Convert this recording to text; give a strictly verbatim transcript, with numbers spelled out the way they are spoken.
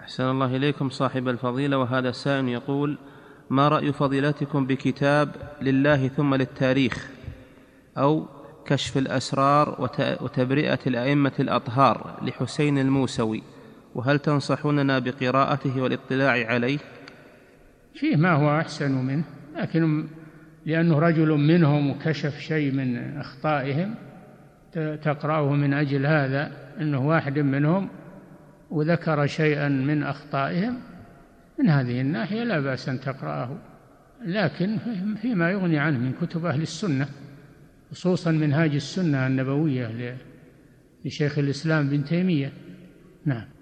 أحسن الله إليكم صاحب الفضيلة. وهذا سائل يقول: ما رأي فضيلتكم بكتاب لله ثم للتاريخ أو كشف الأسرار وتبرئة الأئمة الأطهار لحسين الموسوي، وهل تنصحوننا بقراءته والاطلاع عليه؟ فيه ما هو أحسن منه، لكن لأنه رجل منهم وكشف شيء من أخطائهم تقرأه من أجل هذا، أنه واحد منهم وذكر شيئا من أخطائهم، من هذه الناحية لا بأس أن تقرأه، لكن فيما يغني عنه من كتب أهل السنة، خصوصا منهاج السنة النبوية لشيخ الإسلام ابن تيمية. نعم.